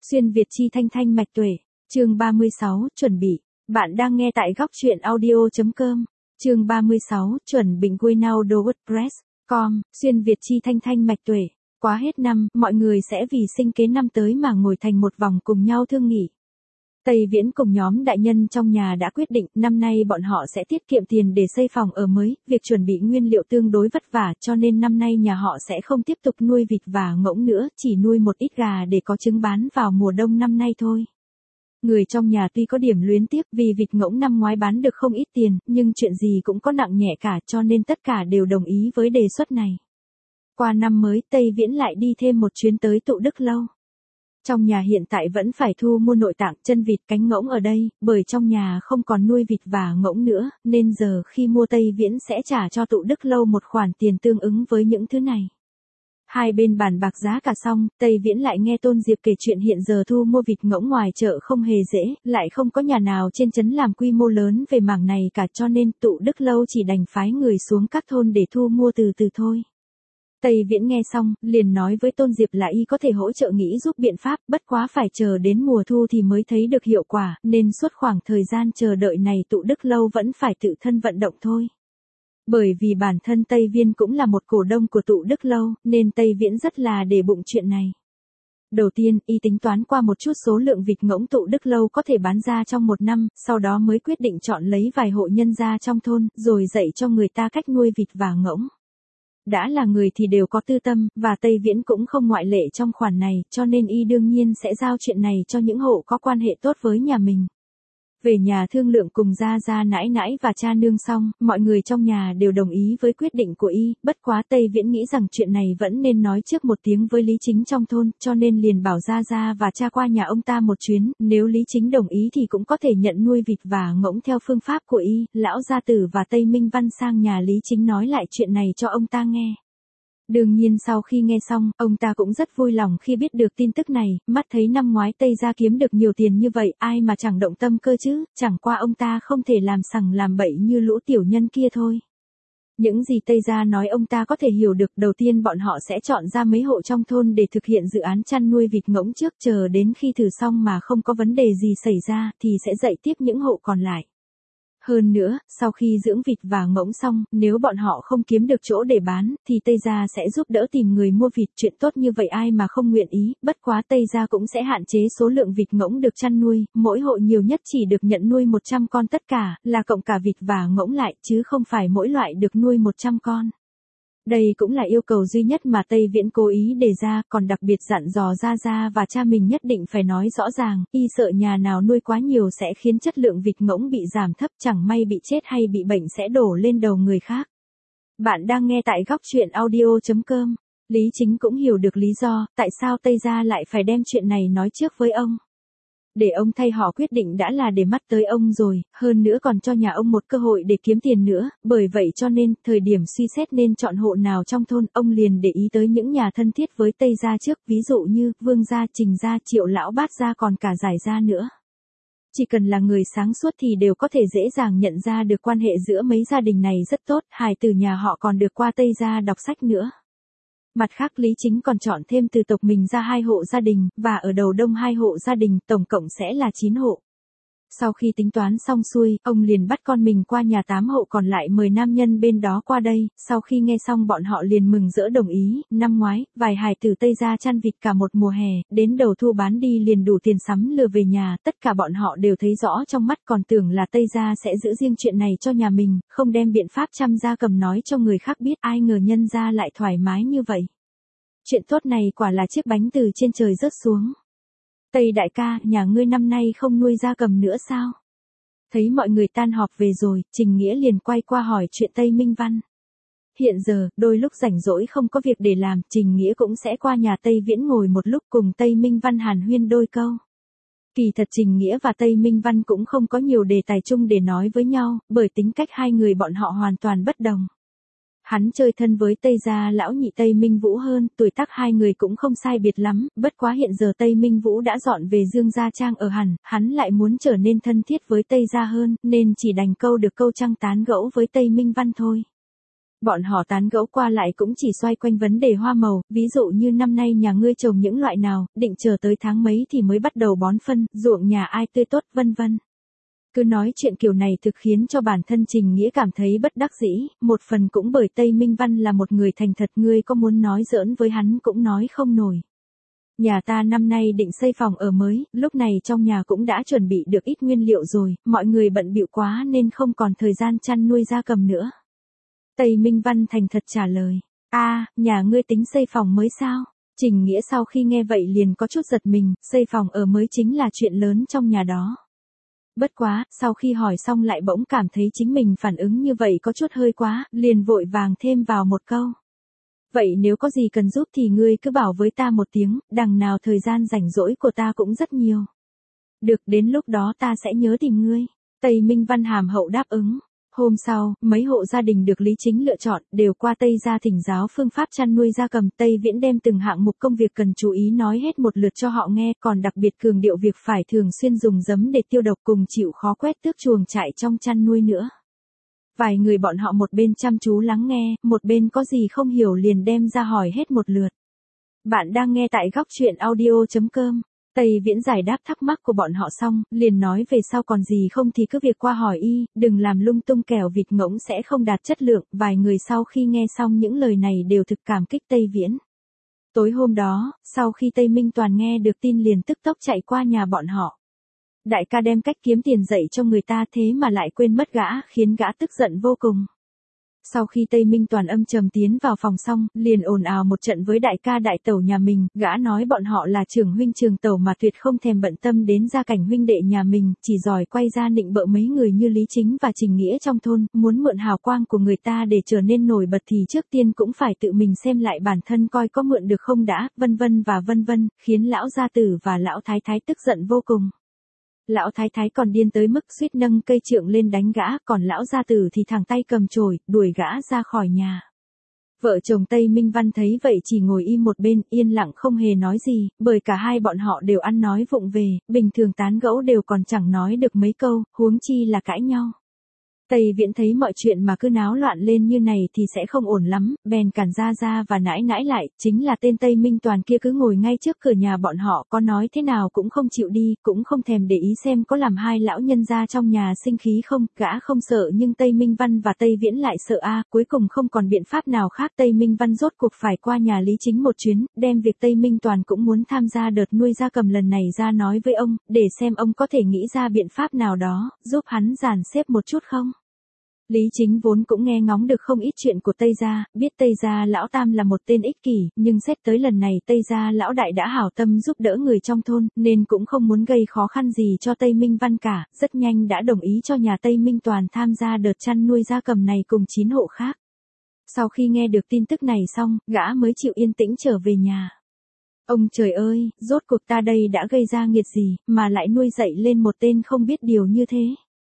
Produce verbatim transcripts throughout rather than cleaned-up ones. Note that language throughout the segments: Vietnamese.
Xuyên Việt chi thanh thanh mạch tuệ. Chương ba mươi sáu, chuẩn bị. Bạn đang nghe tại góc truyện audio.com. Chương ba mươi sáu, chuẩn bị Winnow WordPress chấm com. Xuyên Việt chi thanh thanh mạch tuệ. Quá hết năm, mọi người sẽ vì sinh kế năm tới mà ngồi thành một vòng cùng nhau thương nghị. Tây Viễn cùng nhóm đại nhân trong nhà đã quyết định năm nay bọn họ sẽ tiết kiệm tiền để xây phòng ở mới, việc chuẩn bị nguyên liệu tương đối vất vả cho nên năm nay nhà họ sẽ không tiếp tục nuôi vịt và ngỗng nữa, chỉ nuôi một ít gà để có trứng bán vào mùa đông năm nay thôi. Người trong nhà tuy có điểm luyến tiếc vì vịt ngỗng năm ngoái bán được không ít tiền, nhưng chuyện gì cũng có nặng nhẹ cả cho nên tất cả đều đồng ý với đề xuất này. Qua năm mới Tây Viễn lại đi thêm một chuyến tới Tụ Đức Lâu. Trong nhà hiện tại vẫn phải thu mua nội tạng, chân vịt, cánh ngỗng ở đây, bởi trong nhà không còn nuôi vịt và ngỗng nữa, nên giờ khi mua Tây Viễn sẽ trả cho Tụ Đức Lâu một khoản tiền tương ứng với những thứ này. Hai bên bàn bạc giá cả xong, Tây Viễn lại nghe Tôn Diệp kể chuyện hiện giờ thu mua vịt ngỗng ngoài chợ không hề dễ, lại không có nhà nào trên trấn làm quy mô lớn về mảng này cả cho nên Tụ Đức Lâu chỉ đành phái người xuống các thôn để thu mua từ từ thôi. Tây Viễn nghe xong, liền nói với Tôn Diệp là y có thể hỗ trợ nghĩ giúp biện pháp, bất quá phải chờ đến mùa thu thì mới thấy được hiệu quả, nên suốt khoảng thời gian chờ đợi này Tụ Đức Lâu vẫn phải tự thân vận động thôi. Bởi vì bản thân Tây Viên cũng là một cổ đông của Tụ Đức Lâu, nên Tây Viễn rất là để bụng chuyện này. Đầu tiên, y tính toán qua một chút số lượng vịt ngỗng Tụ Đức Lâu có thể bán ra trong một năm, sau đó mới quyết định chọn lấy vài hộ nhân gia trong thôn, rồi dạy cho người ta cách nuôi vịt và ngỗng. Đã là người thì đều có tư tâm, và Tây Viễn cũng không ngoại lệ trong khoản này, cho nên y đương nhiên sẽ giao chuyện này cho những hộ có quan hệ tốt với nhà mình. Về nhà thương lượng cùng gia gia nãi nãi và cha nương xong, mọi người trong nhà đều đồng ý với quyết định của y, bất quá Tây Viễn nghĩ rằng chuyện này vẫn nên nói trước một tiếng với Lý Chính trong thôn, cho nên liền bảo gia gia và cha qua nhà ông ta một chuyến, nếu Lý Chính đồng ý thì cũng có thể nhận nuôi vịt và ngỗng theo phương pháp của y. Lão gia tử và Tây Minh Văn sang nhà Lý Chính nói lại chuyện này cho ông ta nghe. Đương nhiên sau khi nghe xong, ông ta cũng rất vui lòng khi biết được tin tức này, mắt thấy năm ngoái Tây gia kiếm được nhiều tiền như vậy, ai mà chẳng động tâm cơ chứ, chẳng qua ông ta không thể làm sằng làm bậy như lũ tiểu nhân kia thôi. Những gì Tây gia nói ông ta có thể hiểu được, đầu tiên bọn họ sẽ chọn ra mấy hộ trong thôn để thực hiện dự án chăn nuôi vịt ngỗng trước, chờ đến khi thử xong mà không có vấn đề gì xảy ra, thì sẽ dạy tiếp những hộ còn lại. Hơn nữa, sau khi dưỡng vịt và ngỗng xong, nếu bọn họ không kiếm được chỗ để bán, thì Tây gia sẽ giúp đỡ tìm người mua vịt, chuyện tốt như vậy ai mà không nguyện ý, bất quá Tây gia cũng sẽ hạn chế số lượng vịt ngỗng được chăn nuôi, mỗi hộ nhiều nhất chỉ được nhận nuôi một trăm con tất cả, là cộng cả vịt và ngỗng lại, chứ không phải mỗi loại được nuôi một trăm con. Đây cũng là yêu cầu duy nhất mà Tây Viễn cố ý đề ra, còn đặc biệt dặn dò gia gia và cha mình nhất định phải nói rõ ràng, y sợ nhà nào nuôi quá nhiều sẽ khiến chất lượng vịt ngỗng bị giảm thấp, chẳng may bị chết hay bị bệnh sẽ đổ lên đầu người khác. Bạn đang nghe tại góc truyện audio.com. Lý Chính cũng hiểu được lý do, tại sao Tây gia lại phải đem chuyện này nói trước với ông. Để ông thay họ quyết định đã là để mắt tới ông rồi, hơn nữa còn cho nhà ông một cơ hội để kiếm tiền nữa, bởi vậy cho nên, thời điểm suy xét nên chọn hộ nào trong thôn, ông liền để ý tới những nhà thân thiết với Tây gia trước, ví dụ như, Vương gia, Trình gia, Triệu lão Bát gia còn cả Giải gia nữa. Chỉ cần là người sáng suốt thì đều có thể dễ dàng nhận ra được quan hệ giữa mấy gia đình này rất tốt, hài tử nhà họ còn được qua Tây gia đọc sách nữa. Mặt khác Lý Chính còn chọn thêm từ tộc mình ra hai hộ gia đình, và ở đầu đông hai hộ gia đình, tổng cộng sẽ là chín hộ. Sau khi tính toán xong xuôi, ông liền bắt con mình qua nhà tám hộ còn lại mời nam nhân bên đó qua đây, sau khi nghe xong bọn họ liền mừng rỡ đồng ý, năm ngoái, vài hài tử Tây gia chăn vịt cả một mùa hè, đến đầu thu bán đi liền đủ tiền sắm lừa về nhà, tất cả bọn họ đều thấy rõ trong mắt còn tưởng là Tây gia sẽ giữ riêng chuyện này cho nhà mình, không đem biện pháp chăm gia cầm nói cho người khác biết, ai ngờ nhân gia lại thoải mái như vậy. Chuyện tốt này quả là chiếc bánh từ trên trời rớt xuống. Tây đại ca, nhà ngươi năm nay không nuôi gia cầm nữa sao? Thấy mọi người tan họp về rồi, Trình Nghĩa liền quay qua hỏi chuyện Tây Minh Văn. Hiện giờ, đôi lúc rảnh rỗi không có việc để làm, Trình Nghĩa cũng sẽ qua nhà Tây Viễn ngồi một lúc cùng Tây Minh Văn hàn huyên đôi câu. Kỳ thật Trình Nghĩa và Tây Minh Văn cũng không có nhiều đề tài chung để nói với nhau, bởi tính cách hai người bọn họ hoàn toàn bất đồng. Hắn chơi thân với Tây gia lão nhị Tây Minh Vũ hơn, tuổi tác hai người cũng không sai biệt lắm, bất quá hiện giờ Tây Minh Vũ đã dọn về Dương Gia Trang ở hẳn, hắn lại muốn trở nên thân thiết với Tây gia hơn, nên chỉ đành câu được câu trăng tán gẫu với Tây Minh Văn thôi. Bọn họ tán gẫu qua lại cũng chỉ xoay quanh vấn đề hoa màu, ví dụ như năm nay nhà ngươi trồng những loại nào, định chờ tới tháng mấy thì mới bắt đầu bón phân, ruộng nhà ai tươi tốt, vân vân. Cứ nói chuyện kiểu này thực khiến cho bản thân Trình Nghĩa cảm thấy bất đắc dĩ, một phần cũng bởi Tây Minh Văn là một người thành thật, ngươi có muốn nói giỡn với hắn cũng nói không nổi. Nhà ta năm nay định xây phòng ở mới, lúc này trong nhà cũng đã chuẩn bị được ít nguyên liệu rồi, mọi người bận bịu quá nên không còn thời gian chăn nuôi gia cầm nữa. Tây Minh Văn thành thật trả lời, a, nhà ngươi tính xây phòng mới sao? Trình Nghĩa sau khi nghe vậy liền có chút giật mình, xây phòng ở mới chính là chuyện lớn trong nhà đó. Bất quá, sau khi hỏi xong lại bỗng cảm thấy chính mình phản ứng như vậy có chút hơi quá, liền vội vàng thêm vào một câu. Vậy nếu có gì cần giúp thì ngươi cứ bảo với ta một tiếng, đằng nào thời gian rảnh rỗi của ta cũng rất nhiều. Được, đến lúc đó ta sẽ nhớ tìm ngươi. Tây Minh Văn hàm hậu đáp ứng. Hôm sau, mấy hộ gia đình được Lý Chính lựa chọn, đều qua Tây gia thỉnh giáo phương pháp chăn nuôi gia cầm. Tây Viễn đem từng hạng mục công việc cần chú ý nói hết một lượt cho họ nghe, còn đặc biệt cường điệu việc phải thường xuyên dùng giấm để tiêu độc cùng chịu khó quét tước chuồng trại trong chăn nuôi nữa. Vài người bọn họ một bên chăm chú lắng nghe, một bên có gì không hiểu liền đem ra hỏi hết một lượt. Bạn đang nghe tại góc truyện audio chấm com. Tây Viễn giải đáp thắc mắc của bọn họ xong, liền nói về sau còn gì không thì cứ việc qua hỏi y, đừng làm lung tung kẻo vịt ngỗng sẽ không đạt chất lượng. Vài người sau khi nghe xong những lời này đều thực cảm kích Tây Viễn. Tối hôm đó, sau khi Tây Minh Toàn nghe được tin liền tức tốc chạy qua nhà bọn họ. Đại ca đem cách kiếm tiền dạy cho người ta thế mà lại quên mất gã, khiến gã tức giận vô cùng. Sau khi Tây Minh Toàn âm trầm tiến vào phòng xong, liền ồn ào một trận với đại ca đại tẩu nhà mình, gã nói bọn họ là trưởng huynh trường tẩu mà tuyệt không thèm bận tâm đến gia cảnh huynh đệ nhà mình, chỉ giỏi quay ra nịnh bợ mấy người như Lý Chính và Trình Nghĩa trong thôn, muốn mượn hào quang của người ta để trở nên nổi bật thì trước tiên cũng phải tự mình xem lại bản thân coi có mượn được không đã, vân vân và vân vân, khiến lão gia tử và lão thái thái tức giận vô cùng. Lão thái thái còn điên tới mức suýt nâng cây trượng lên đánh gã, còn lão gia tử thì thẳng tay cầm chổi, đuổi gã ra khỏi nhà. Vợ chồng Tây Minh Văn thấy vậy chỉ ngồi im một bên, yên lặng không hề nói gì, bởi cả hai bọn họ đều ăn nói vụng về, bình thường tán gẫu đều còn chẳng nói được mấy câu, huống chi là cãi nhau. Tây Viễn thấy mọi chuyện mà cứ náo loạn lên như này thì sẽ không ổn lắm, bèn cản Gia Gia và nãi nãi lại, chính là tên Tây Minh Toàn kia cứ ngồi ngay trước cửa nhà bọn họ, có nói thế nào cũng không chịu đi, cũng không thèm để ý xem có làm hai lão nhân gia trong nhà sinh khí không, gã không sợ nhưng Tây Minh Văn và Tây Viễn lại sợ a, cuối cùng không còn biện pháp nào khác, Tây Minh Văn rốt cuộc phải qua nhà Lý Chính một chuyến, đem việc Tây Minh Toàn cũng muốn tham gia đợt nuôi gia cầm lần này ra nói với ông, để xem ông có thể nghĩ ra biện pháp nào đó, giúp hắn dàn xếp một chút không. Lý Chính vốn cũng nghe ngóng được không ít chuyện của Tây Gia, biết Tây Gia lão tam là một tên ích kỷ, nhưng xét tới lần này Tây Gia lão đại đã hảo tâm giúp đỡ người trong thôn, nên cũng không muốn gây khó khăn gì cho Tây Minh Văn cả, rất nhanh đã đồng ý cho nhà Tây Minh Toàn tham gia đợt chăn nuôi gia cầm này cùng chín hộ khác. Sau khi nghe được tin tức này xong, gã mới chịu yên tĩnh trở về nhà. Ông trời ơi, rốt cuộc ta đây đã gây ra nghiệt gì, mà lại nuôi dạy lên một tên không biết điều như thế.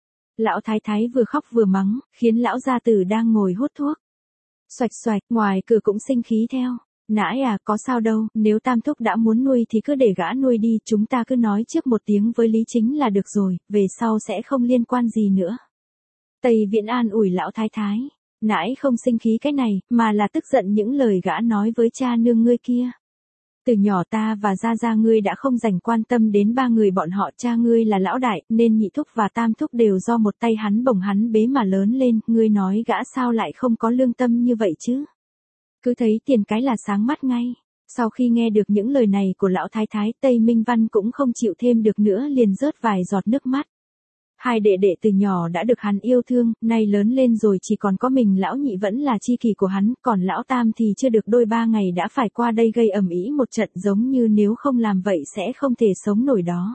Lão thái thái vừa khóc vừa mắng, khiến lão gia tử đang ngồi hút thuốc. Xoạch xoạch, ngoài cửa cũng sinh khí theo. Nãi à, có sao đâu, nếu tam thúc đã muốn nuôi thì cứ để gã nuôi đi, chúng ta cứ nói trước một tiếng với Lý Chính là được rồi, về sau sẽ không liên quan gì nữa. Tây Viễn an ủi lão thái thái. Nãi không sinh khí cái này, mà là tức giận những lời gã nói với cha nương ngươi kia. Từ nhỏ ta và Gia Gia ngươi đã không dành quan tâm đến ba người bọn họ, cha ngươi là lão đại, nên nhị thúc và tam thúc đều do một tay hắn bồng hắn bế mà lớn lên, ngươi nói gã sao lại không có lương tâm như vậy chứ? Cứ thấy tiền cái là sáng mắt ngay. Sau khi nghe được những lời này của lão thái thái, Tây Minh Văn cũng không chịu thêm được nữa liền rớt vài giọt nước mắt. Hai đệ đệ từ nhỏ đã được hắn yêu thương, nay lớn lên rồi chỉ còn có mình lão nhị vẫn là chi kỷ của hắn, còn lão tam thì chưa được đôi ba ngày đã phải qua đây gây ầm ĩ một trận, giống như nếu không làm vậy sẽ không thể sống nổi đó.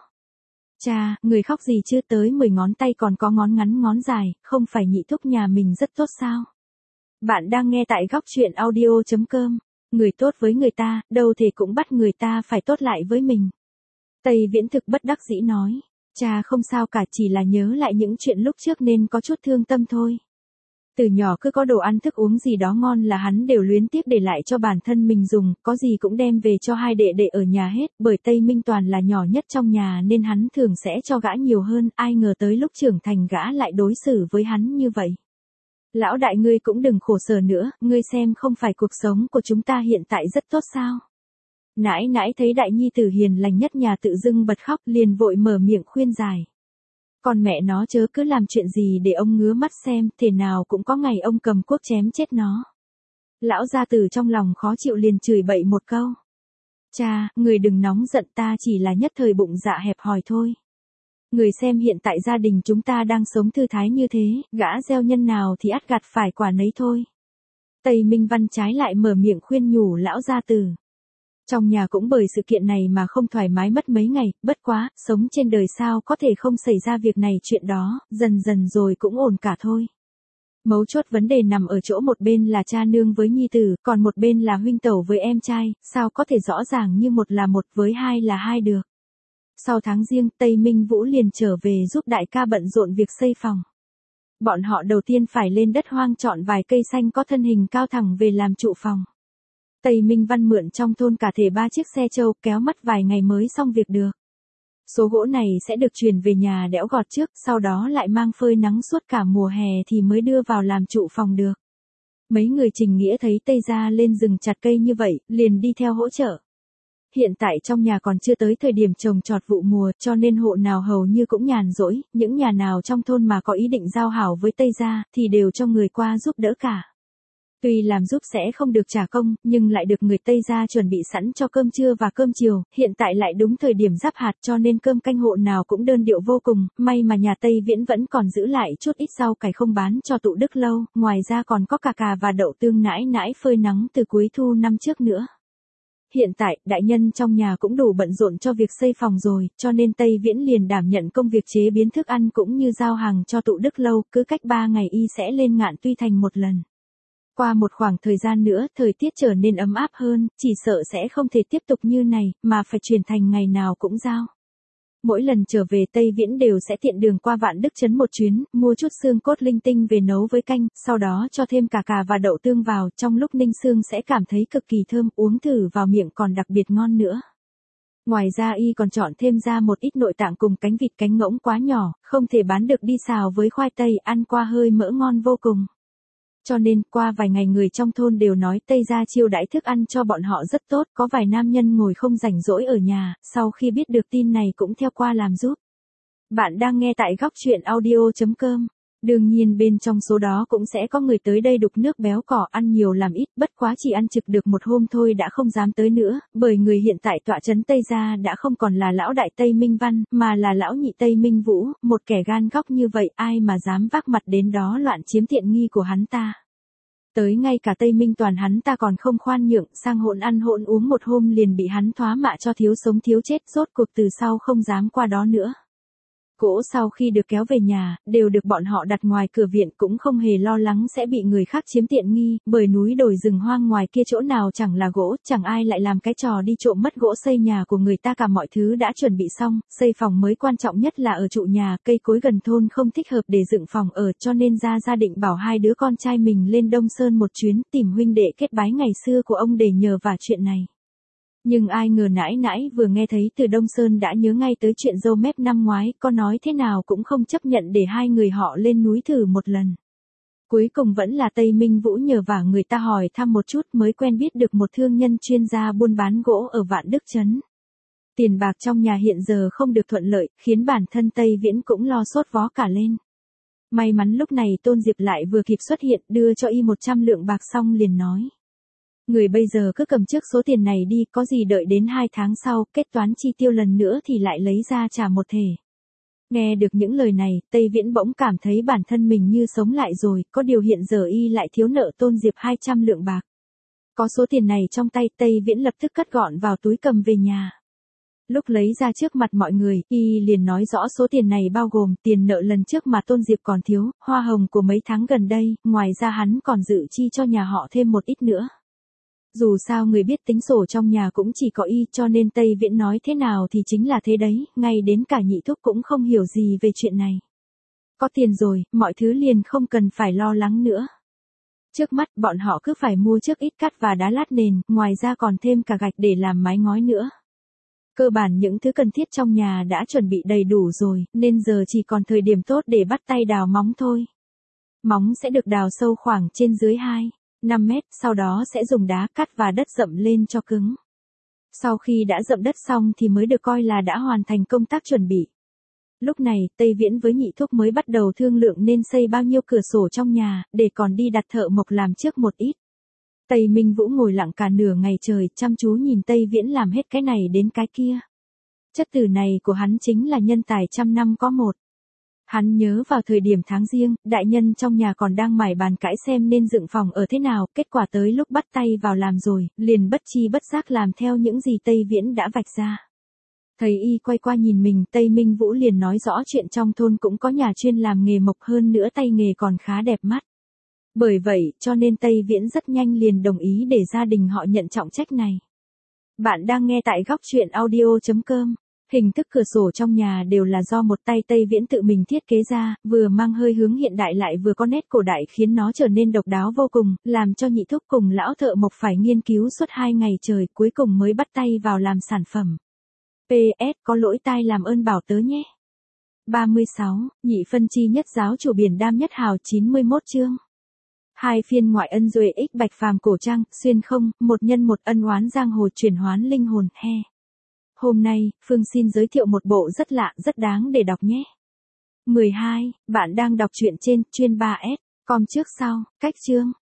Cha, người khóc gì chưa tới mười ngón tay còn có ngón ngắn ngón dài, không phải nhị thúc nhà mình rất tốt sao? Bạn đang nghe tại góc truyện audio chấm com, người tốt với người ta, đâu thể cũng bắt người ta phải tốt lại với mình. Tây Viễn thực bất đắc dĩ nói. Cha không sao cả, chỉ là nhớ lại những chuyện lúc trước nên có chút thương tâm thôi. Từ nhỏ cứ có đồ ăn thức uống gì đó ngon là hắn đều luyến tiếc để lại cho bản thân mình dùng, có gì cũng đem về cho hai đệ đệ ở nhà hết, bởi Tây Minh Toàn là nhỏ nhất trong nhà nên hắn thường sẽ cho gã nhiều hơn, ai ngờ tới lúc trưởng thành gã lại đối xử với hắn như vậy. Lão đại ngươi cũng đừng khổ sở nữa, ngươi xem không phải cuộc sống của chúng ta hiện tại rất tốt sao? Nãi nãi thấy đại nhi tử hiền lành nhất nhà tự dưng bật khóc liền vội mở miệng khuyên giải. Còn mẹ nó chớ cứ làm chuyện gì để ông ngứa mắt xem, thế nào cũng có ngày ông cầm cuốc chém chết nó. Lão gia tử trong lòng khó chịu liền chửi bậy một câu. Cha, người đừng nóng giận, ta chỉ là nhất thời bụng dạ hẹp hòi thôi. Người xem hiện tại gia đình chúng ta đang sống thư thái như thế, gã gieo nhân nào thì ắt gặt phải quả nấy thôi. Tây Minh Văn trái lại mở miệng khuyên nhủ lão gia tử. Trong nhà cũng bởi sự kiện này mà không thoải mái mất mấy ngày, bất quá, sống trên đời sao có thể không xảy ra việc này chuyện đó, dần dần rồi cũng ổn cả thôi. Mấu chốt vấn đề nằm ở chỗ một bên là cha nương với nhi tử, còn một bên là huynh tẩu với em trai, sao có thể rõ ràng như một là một với hai là hai được. Sau tháng riêng, Tây Minh Vũ liền trở về giúp đại ca bận rộn việc xây phòng. Bọn họ đầu tiên phải lên đất hoang chọn vài cây xanh có thân hình cao thẳng về làm trụ phòng. Tây Minh Văn mượn trong thôn cả thể ba chiếc xe trâu kéo mất vài ngày mới xong việc được. Số gỗ này sẽ được chuyển về nhà đẽo gọt trước, sau đó lại mang phơi nắng suốt cả mùa hè thì mới đưa vào làm trụ phòng được. Mấy người Trình Nghĩa thấy Tây gia lên rừng chặt cây như vậy, liền đi theo hỗ trợ. Hiện tại trong nhà còn chưa tới thời điểm trồng trọt vụ mùa, cho nên hộ nào hầu như cũng nhàn rỗi, những nhà nào trong thôn mà có ý định giao hảo với Tây gia, thì đều cho người qua giúp đỡ cả. Tuy làm giúp sẽ không được trả công, nhưng lại được người Tây gia chuẩn bị sẵn cho cơm trưa và cơm chiều, hiện tại lại đúng thời điểm giáp hạt cho nên cơm canh hộ nào cũng đơn điệu vô cùng, may mà nhà Tây Viễn vẫn còn giữ lại chút ít rau cải không bán cho tụ đức lâu, ngoài ra còn có cà cà và đậu tương nãi nãi phơi nắng từ cuối thu năm trước nữa. Hiện tại, đại nhân trong nhà cũng đủ bận rộn cho việc xây phòng rồi, cho nên Tây Viễn liền đảm nhận công việc chế biến thức ăn cũng như giao hàng cho tụ đức lâu, cứ cách ba ngày y sẽ lên Ngạn Tuy Thành một lần. Qua một khoảng thời gian nữa, thời tiết trở nên ấm áp hơn, chỉ sợ sẽ không thể tiếp tục như này, mà phải chuyển thành ngày nào cũng giao. Mỗi lần trở về Tây Viễn đều sẽ tiện đường qua Vạn Đức Trấn một chuyến, mua chút xương cốt linh tinh về nấu với canh, sau đó cho thêm cà cà và đậu tương vào, trong lúc ninh xương sẽ cảm thấy cực kỳ thơm, uống thử vào miệng còn đặc biệt ngon nữa. Ngoài ra y còn chọn thêm ra một ít nội tạng cùng cánh vịt cánh ngỗng quá nhỏ, không thể bán được đi xào với khoai tây, ăn qua hơi mỡ ngon vô cùng. Cho nên, qua vài ngày người trong thôn đều nói Tây gia chiêu đãi thức ăn cho bọn họ rất tốt, có vài nam nhân ngồi không rảnh rỗi ở nhà, sau khi biết được tin này cũng theo qua làm giúp. Bạn đang nghe tại góc truyện audio chấm com. Đương nhiên bên trong số đó cũng sẽ có người tới đây đục nước béo cỏ ăn nhiều làm ít, bất quá chỉ ăn trực được một hôm thôi đã không dám tới nữa, bởi người hiện tại tọa trấn Tây gia đã không còn là lão đại Tây Minh Văn, mà là lão nhị Tây Minh Vũ, một kẻ gan góc như vậy ai mà dám vác mặt đến đó loạn chiếm tiện nghi của hắn ta. Tới ngay cả Tây Minh Toàn hắn ta còn không khoan nhượng, sang hỗn ăn hỗn uống một hôm liền bị hắn thoá mạ cho thiếu sống thiếu chết, rốt cuộc từ sau không dám qua đó nữa. Gỗ sau khi được kéo về nhà, đều được bọn họ đặt ngoài cửa viện, cũng không hề lo lắng sẽ bị người khác chiếm tiện nghi, bởi núi đồi rừng hoang ngoài kia chỗ nào chẳng là gỗ, chẳng ai lại làm cái trò đi trộm mất gỗ xây nhà của người ta, cả mọi thứ đã chuẩn bị xong, xây phòng mới quan trọng nhất là ở trụ nhà, cây cối gần thôn không thích hợp để dựng phòng ở, cho nên ra gia định bảo hai đứa con trai mình lên Đông Sơn một chuyến, tìm huynh đệ kết bái ngày xưa của ông để nhờ vả chuyện này. Nhưng ai ngờ nãi nãi vừa nghe thấy từ Đông Sơn đã nhớ ngay tới chuyện dâu mép năm ngoái, có nói thế nào cũng không chấp nhận để hai người họ lên núi thử một lần. Cuối cùng vẫn là Tây Minh Vũ nhờ vả người ta hỏi thăm một chút mới quen biết được một thương nhân chuyên gia buôn bán gỗ ở Vạn Đức Trấn. Tiền bạc trong nhà hiện giờ không được thuận lợi, khiến bản thân Tây Viễn cũng lo sốt vó cả lên. May mắn lúc này Tôn Diệp lại vừa kịp xuất hiện, đưa cho y một trăm lượng bạc xong liền nói. Người bây giờ cứ cầm trước số tiền này đi, có gì đợi đến hai tháng sau, kết toán chi tiêu lần nữa thì lại lấy ra trả một thể. Nghe được những lời này, Tây Viễn bỗng cảm thấy bản thân mình như sống lại rồi, có điều hiện giờ y lại thiếu nợ Tôn Diệp hai trăm lượng bạc. Có số tiền này trong tay, Tây Viễn lập tức cất gọn vào túi cầm về nhà. Lúc lấy ra trước mặt mọi người, y liền nói rõ số tiền này bao gồm tiền nợ lần trước mà Tôn Diệp còn thiếu, hoa hồng của mấy tháng gần đây, ngoài ra hắn còn dự chi cho nhà họ thêm một ít nữa. Dù sao người biết tính sổ trong nhà cũng chỉ có y, cho nên Tây Viễn nói thế nào thì chính là thế đấy, ngay đến cả nhị thúc cũng không hiểu gì về chuyện này. Có tiền rồi, mọi thứ liền không cần phải lo lắng nữa. Trước mắt bọn họ cứ phải mua trước ít cát và đá lát nền, ngoài ra còn thêm cả gạch để làm mái ngói nữa. Cơ bản những thứ cần thiết trong nhà đã chuẩn bị đầy đủ rồi, nên giờ chỉ còn thời điểm tốt để bắt tay đào móng thôi. Móng sẽ được đào sâu khoảng trên dưới hai, năm mét, sau đó sẽ dùng đá cắt và đất dậm lên cho cứng. Sau khi đã dậm đất xong thì mới được coi là đã hoàn thành công tác chuẩn bị. Lúc này, Tây Viễn với Nhị Thúc mới bắt đầu thương lượng nên xây bao nhiêu cửa sổ trong nhà, để còn đi đặt thợ mộc làm trước một ít. Tây Minh Vũ ngồi lặng cả nửa ngày trời, chăm chú nhìn Tây Viễn làm hết cái này đến cái kia. Chất tử này của hắn chính là nhân tài trăm năm có một. Hắn nhớ vào thời điểm tháng Giêng, đại nhân trong nhà còn đang mải bàn cãi xem nên dựng phòng ở thế nào, kết quả tới lúc bắt tay vào làm rồi, liền bất chi bất giác làm theo những gì Tây Viễn đã vạch ra. Thấy y quay qua nhìn mình, Tây Minh Vũ liền nói rõ chuyện trong thôn cũng có nhà chuyên làm nghề mộc, hơn nữa tay nghề còn khá đẹp mắt. Bởi vậy, cho nên Tây Viễn rất nhanh liền đồng ý để gia đình họ nhận trọng trách này. Bạn đang nghe tại góc truyện audio chấm com. Hình thức cửa sổ trong nhà đều là do một tay Tây Viễn tự mình thiết kế ra, vừa mang hơi hướng hiện đại lại vừa có nét cổ đại khiến nó trở nên độc đáo vô cùng, làm cho Nhị Thúc cùng lão thợ mộc phải nghiên cứu suốt hai ngày trời, cuối cùng mới bắt tay vào làm sản phẩm. pê ét có lỗi tai làm ơn bảo tớ nhé. ba mươi sáu, Nhị phân chi nhất giáo chủ biển Đam Nhất Hào chín mươi mốt chương. Hai phiên ngoại ân duệ ích bạch phàm cổ trang, xuyên không, một nhân một ân oán giang hồ chuyển hoán linh hồn, he. Hôm nay, Phương xin giới thiệu một bộ rất lạ, rất đáng để đọc nhé. mười hai, bạn đang đọc truyện trên chuyên ba S, com trước sau, cách chương.